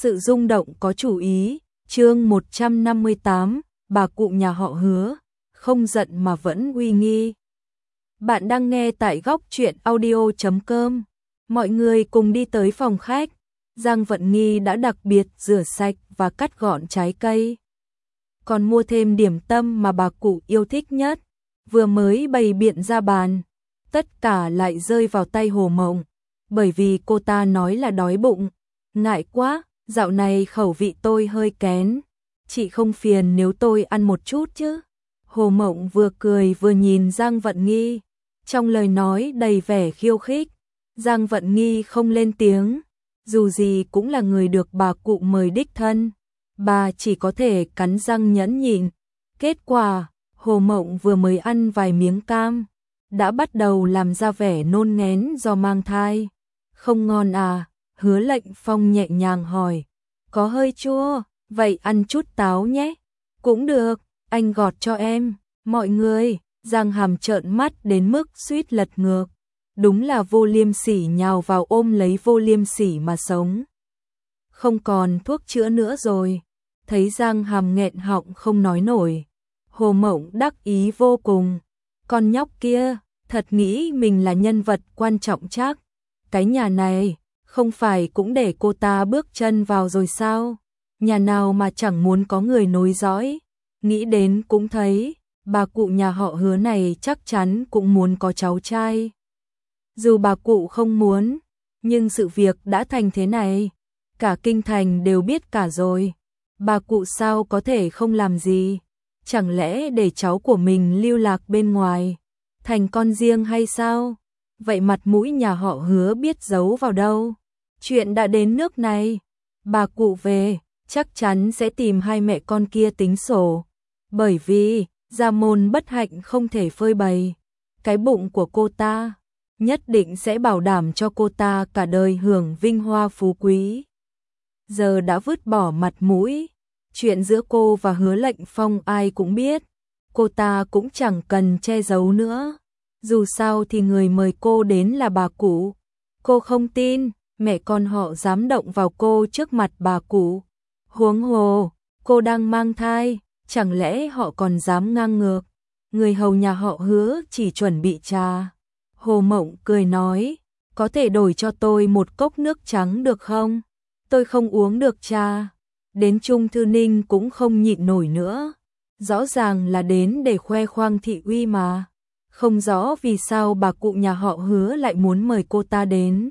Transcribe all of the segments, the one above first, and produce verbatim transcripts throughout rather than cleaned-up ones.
Sự rung động có chủ ý, chương một trăm năm mươi tám, bà cụ nhà họ Hứa, không giận mà vẫn uy nghi. Bạn đang nghe tại góc truyện audio chấm com. Mọi người cùng đi tới phòng khách. Giang Vận Nghi đã đặc biệt rửa sạch và cắt gọn trái cây. Còn mua thêm điểm tâm mà bà cụ yêu thích nhất. Vừa mới bày biện ra bàn, tất cả lại rơi vào tay Hồ Mộng. Bởi vì cô ta nói là đói bụng. Ngại quá, dạo này khẩu vị tôi hơi kén. Chị không phiền nếu tôi ăn một chút chứ? Hồ Mộng vừa cười vừa nhìn Giang Vận Nghi, trong lời nói đầy vẻ khiêu khích. Giang Vận Nghi không lên tiếng, dù gì cũng là người được bà cụ mời đích thân, bà chỉ có thể cắn răng nhẫn nhịn. Kết quả, Hồ Mộng vừa mới ăn vài miếng cam, đã bắt đầu làm ra vẻ nôn ngén do mang thai. Không ngon à? Hứa Lệnh Phong nhẹ nhàng hỏi. Có hơi chua, vậy ăn chút táo nhé. Cũng được, anh gọt cho em. Mọi người, Giang Hàm trợn mắt đến mức suýt lật ngược. Đúng là Vô Liêm Sỉ nhào vào ôm lấy Vô Liêm Sỉ mà sống. Không còn thuốc chữa nữa rồi. Thấy Giang Hàm nghẹn họng không nói nổi, Hồ Mộng đắc ý vô cùng. Con nhóc kia, thật nghĩ mình là nhân vật quan trọng chắc. Cái nhà này, không phải cũng để cô ta bước chân vào rồi sao? Nhà nào mà chẳng muốn có người nối dõi. Nghĩ đến cũng thấy, bà cụ nhà họ Hứa này chắc chắn cũng muốn có cháu trai. Dù bà cụ không muốn, nhưng sự việc đã thành thế này, cả kinh thành đều biết cả rồi. Bà cụ sao có thể không làm gì? Chẳng lẽ để cháu của mình lưu lạc bên ngoài, thành con riêng hay sao? Vậy mặt mũi nhà họ Hứa biết giấu vào đâu? Chuyện đã đến nước này, bà cụ về, chắc chắn sẽ tìm hai mẹ con kia tính sổ. Bởi vì, gia môn bất hạnh không thể phơi bày. Cái bụng của cô ta, nhất định sẽ bảo đảm cho cô ta cả đời hưởng vinh hoa phú quý. Giờ đã vứt bỏ mặt mũi, chuyện giữa cô và Hứa Lệnh Phong ai cũng biết. Cô ta cũng chẳng cần che giấu nữa. Dù sao thì người mời cô đến là bà cụ. Cô không tin mẹ con họ dám động vào cô trước mặt bà cụ. Huống hồ, cô đang mang thai, chẳng lẽ họ còn dám ngang ngược? Người hầu nhà họ Hứa chỉ chuẩn bị trà. Hồ Mộng cười nói, có thể đổi cho tôi một cốc nước trắng được không? Tôi không uống được trà. Đến Trung Thư Ninh cũng không nhịn nổi nữa. Rõ ràng là đến để khoe khoang thị uy mà. Không rõ vì sao bà cụ nhà họ Hứa lại muốn mời cô ta đến.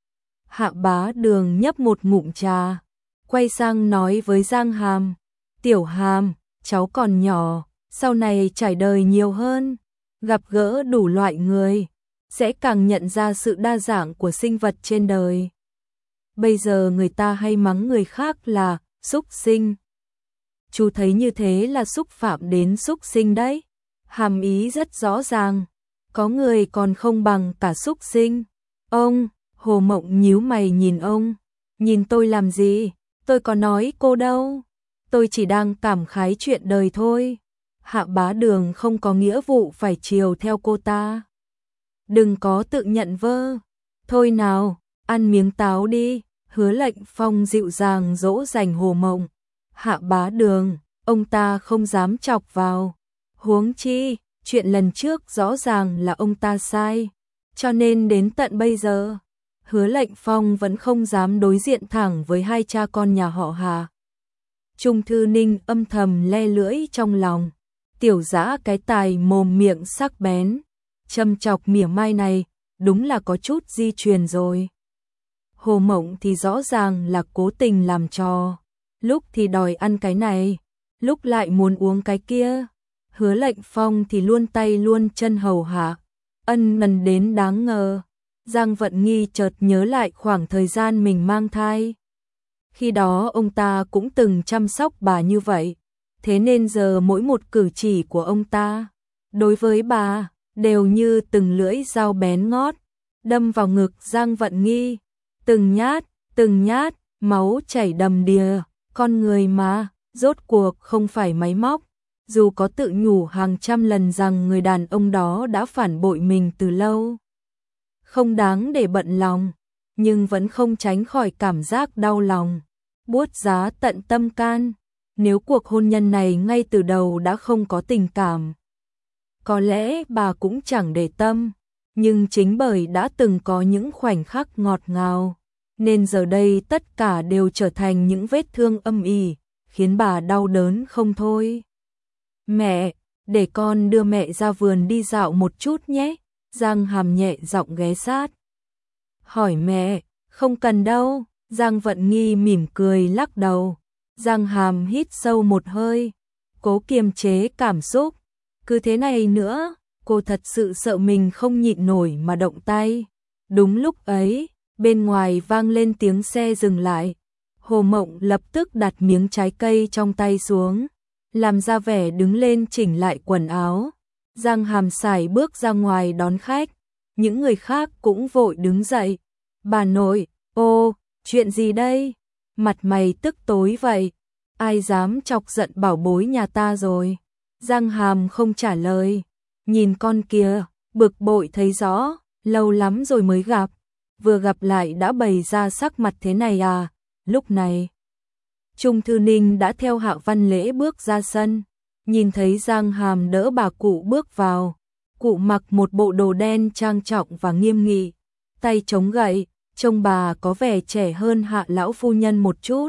Hạ Bá Đường nhấp một ngụm trà, quay sang nói với Giang Hàm, Tiểu Hàm, cháu còn nhỏ, sau này trải đời nhiều hơn, gặp gỡ đủ loại người, sẽ càng nhận ra sự đa dạng của sinh vật trên đời. Bây giờ người ta hay mắng người khác là súc sinh. Chú thấy như thế là xúc phạm đến súc sinh đấy. Hàm ý rất rõ ràng, có người còn không bằng cả súc sinh. Ông, Hồ Mộng nhíu mày nhìn ông, nhìn tôi làm gì? Tôi có nói cô đâu. Tôi chỉ đang cảm khái chuyện đời thôi. Hạ Bá Đường không có nghĩa vụ phải chiều theo cô ta. Đừng có tự nhận vơ. Thôi nào, ăn miếng táo đi. Hứa Lệnh Phong dịu dàng dỗ dành Hồ Mộng. Hạ Bá Đường, ông ta không dám chọc vào. Huống chi, chuyện lần trước rõ ràng là ông ta sai. Cho nên đến tận bây giờ, Hứa Lệnh Phong vẫn không dám đối diện thẳng với hai cha con nhà họ Hà. Trung Thư Ninh âm thầm le lưỡi trong lòng. Tiểu Dã cái tài mồm miệng sắc bén, châm chọc mỉa mai này, đúng là có chút di truyền rồi. Hồ Mộng thì rõ ràng là cố tình làm trò. Lúc thì đòi ăn cái này, lúc lại muốn uống cái kia. Hứa Lệnh Phong thì luôn tay luôn chân hầu hạ, ân cần đến đáng ngờ. Giang Vận Nghi chợt nhớ lại khoảng thời gian mình mang thai. Khi đó ông ta cũng từng chăm sóc bà như vậy, thế nên giờ mỗi một cử chỉ của ông ta đối với bà đều như từng lưỡi dao bén ngót, đâm vào ngực Giang Vận Nghi. Từng nhát, từng nhát, máu chảy đầm đìa. Con người mà, rốt cuộc không phải máy móc. Dù có tự nhủ hàng trăm lần rằng người đàn ông đó đã phản bội mình từ lâu, không đáng để bận lòng, nhưng vẫn không tránh khỏi cảm giác đau lòng. buốt giá tận tâm can. Nếu cuộc hôn nhân này ngay từ đầu đã không có tình cảm, có lẽ bà cũng chẳng để tâm, nhưng chính bởi đã từng có những khoảnh khắc ngọt ngào, nên giờ đây tất cả đều trở thành những vết thương âm ỉ, khiến bà đau đớn không thôi. Mẹ, để con đưa mẹ ra vườn đi dạo một chút nhé. Giang Hàm nhẹ giọng ghé sát. Hỏi mẹ, không cần đâu. Giang Vận Nghi mỉm cười lắc đầu. Giang Hàm hít sâu một hơi, cố kiềm chế cảm xúc. Cứ thế này nữa, cô thật sự sợ mình không nhịn nổi mà động tay. Đúng lúc ấy, bên ngoài vang lên tiếng xe dừng lại. Hồ Mộng lập tức đặt miếng trái cây trong tay xuống, làm ra vẻ đứng lên chỉnh lại quần áo. Giang Hàm sải bước ra ngoài đón khách, những người khác cũng vội đứng dậy. Bà nội, ô, chuyện gì đây? Mặt mày tức tối vậy, ai dám chọc giận bảo bối nhà ta rồi? Giang Hàm không trả lời, nhìn con kia, bực bội thấy rõ, lâu lắm rồi mới gặp, vừa gặp lại đã bày ra sắc mặt thế này à? Lúc này, Trung Thư Ninh đã theo Hạ Văn Lễ bước ra sân, nhìn thấy Giang Hàm đỡ bà cụ bước vào. Cụ mặc một bộ đồ đen trang trọng và nghiêm nghị, tay chống gậy, trông bà có vẻ trẻ hơn Hạ lão phu nhân một chút.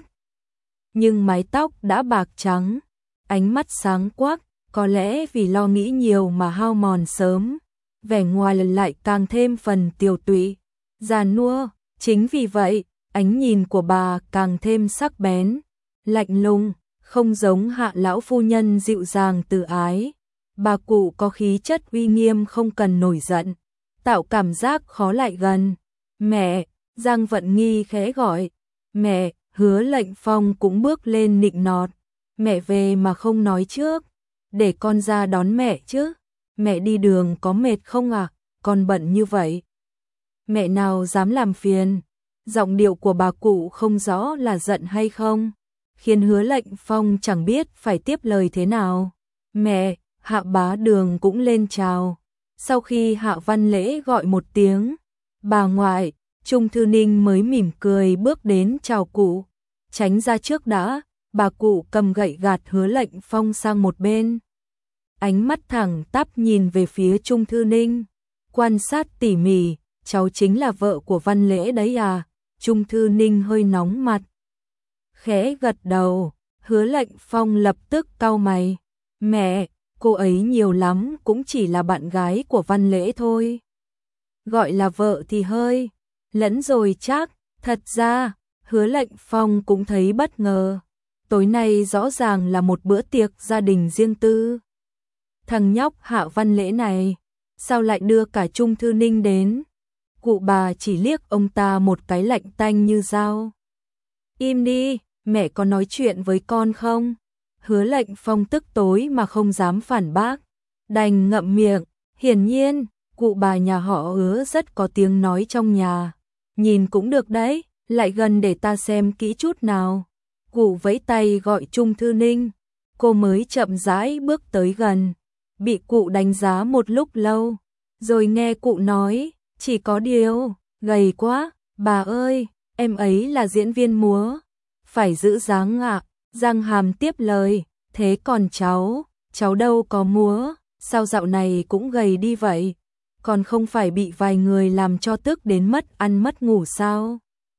Nhưng mái tóc đã bạc trắng, ánh mắt sáng quắc, có lẽ vì lo nghĩ nhiều mà hao mòn sớm, vẻ ngoài lần lại càng thêm phần tiều tụy, già nua. Chính vì vậy, ánh nhìn của bà càng thêm sắc bén, lạnh lùng, không giống Hạ lão phu nhân dịu dàng từ ái. Bà cụ có khí chất uy nghiêm không cần nổi giận, tạo cảm giác khó lại gần. Mẹ, Giang Vận Nghi khẽ gọi. Mẹ, Hứa Lệnh Phong cũng bước lên nịnh nọt. Mẹ về mà không nói trước, để con ra đón mẹ chứ. Mẹ đi đường có mệt không à, con bận như vậy. Mẹ nào dám làm phiền. Giọng điệu của bà cụ không rõ là giận hay không, khiến Hứa Lệnh Phong chẳng biết phải tiếp lời thế nào. Mẹ, Hạ Bá Đường cũng lên chào. Sau khi Hạ Văn Lễ gọi một tiếng, bà ngoại, Trung Thư Ninh mới mỉm cười bước đến chào cụ. Tránh ra trước đã, bà cụ cầm gậy gạt Hứa Lệnh Phong sang một bên. Ánh mắt thẳng tắp nhìn về phía Trung Thư Ninh, quan sát tỉ mỉ, cháu chính là vợ của Văn Lễ đấy à? Trung Thư Ninh hơi nóng mặt, khẽ gật đầu. Hứa Lệnh Phong lập tức cau mày. Mẹ, cô ấy nhiều lắm cũng chỉ là bạn gái của Văn Lễ thôi. Gọi là vợ thì hơi lẫn rồi chắc. Thật ra, Hứa Lệnh Phong cũng thấy bất ngờ. Tối nay rõ ràng là một bữa tiệc gia đình riêng tư. Thằng nhóc Hạ Văn Lễ này, sao lại đưa cả Trung Thư Ninh đến? Cụ bà chỉ liếc ông ta một cái lạnh tanh như dao. Im đi, mẹ có nói chuyện với con không? Hứa Lệnh Phong tức tối mà không dám phản bác, đành ngậm miệng. Hiển nhiên, cụ bà nhà họ Hứa rất có tiếng nói trong nhà. Nhìn cũng được đấy, lại gần để ta xem kỹ chút nào. Cụ vẫy tay gọi Trung Thư Ninh, cô mới chậm rãi bước tới gần. Bị cụ đánh giá một lúc lâu, rồi nghe cụ nói, chỉ có điều, gầy quá, bà ơi, em ấy là diễn viên múa, phải giữ dáng ạ. Giang Hàm tiếp lời, thế còn cháu, cháu đâu có múa, sao dạo này cũng gầy đi vậy? Còn không phải bị vài người làm cho tức đến mất ăn mất ngủ sao?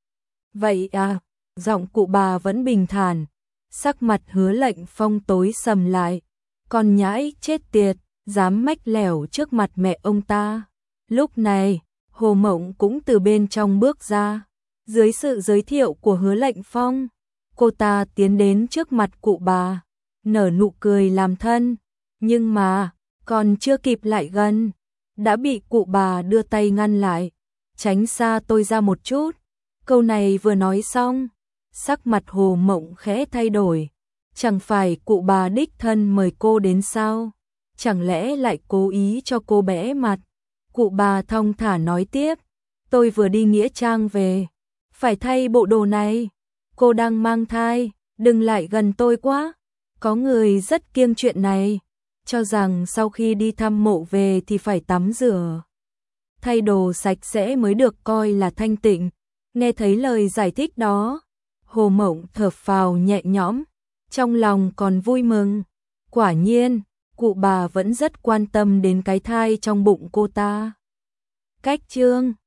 Vậy à, giọng cụ bà vẫn bình thản, sắc mặt Hứa Lệnh Phong tối sầm lại. Con nhãi chết tiệt, dám mách lẻo trước mặt mẹ ông ta. Lúc này, Hồ Mộng cũng từ bên trong bước ra. Dưới sự giới thiệu của Hứa Lệnh Phong, cô ta tiến đến trước mặt cụ bà, nở nụ cười làm thân. Nhưng mà, còn chưa kịp lại gần, đã bị cụ bà đưa tay ngăn lại. Tránh xa tôi ra một chút. Câu này vừa nói xong, sắc mặt Hồ Mộng khẽ thay đổi. Chẳng phải cụ bà đích thân mời cô đến sao? Chẳng lẽ lại cố ý cho cô bẽ mặt? Cụ bà thong thả nói tiếp, tôi vừa đi nghĩa trang về, phải thay bộ đồ này. Cô đang mang thai, đừng lại gần tôi quá. Có người rất kiêng chuyện này, cho rằng sau khi đi thăm mộ về thì phải tắm rửa, thay đồ sạch sẽ mới được coi là thanh tịnh. Nghe thấy lời giải thích đó, Hồ Mộng thở phào nhẹ nhõm, trong lòng còn vui mừng. Quả nhiên, cụ bà vẫn rất quan tâm đến cái thai trong bụng cô ta. Cách chương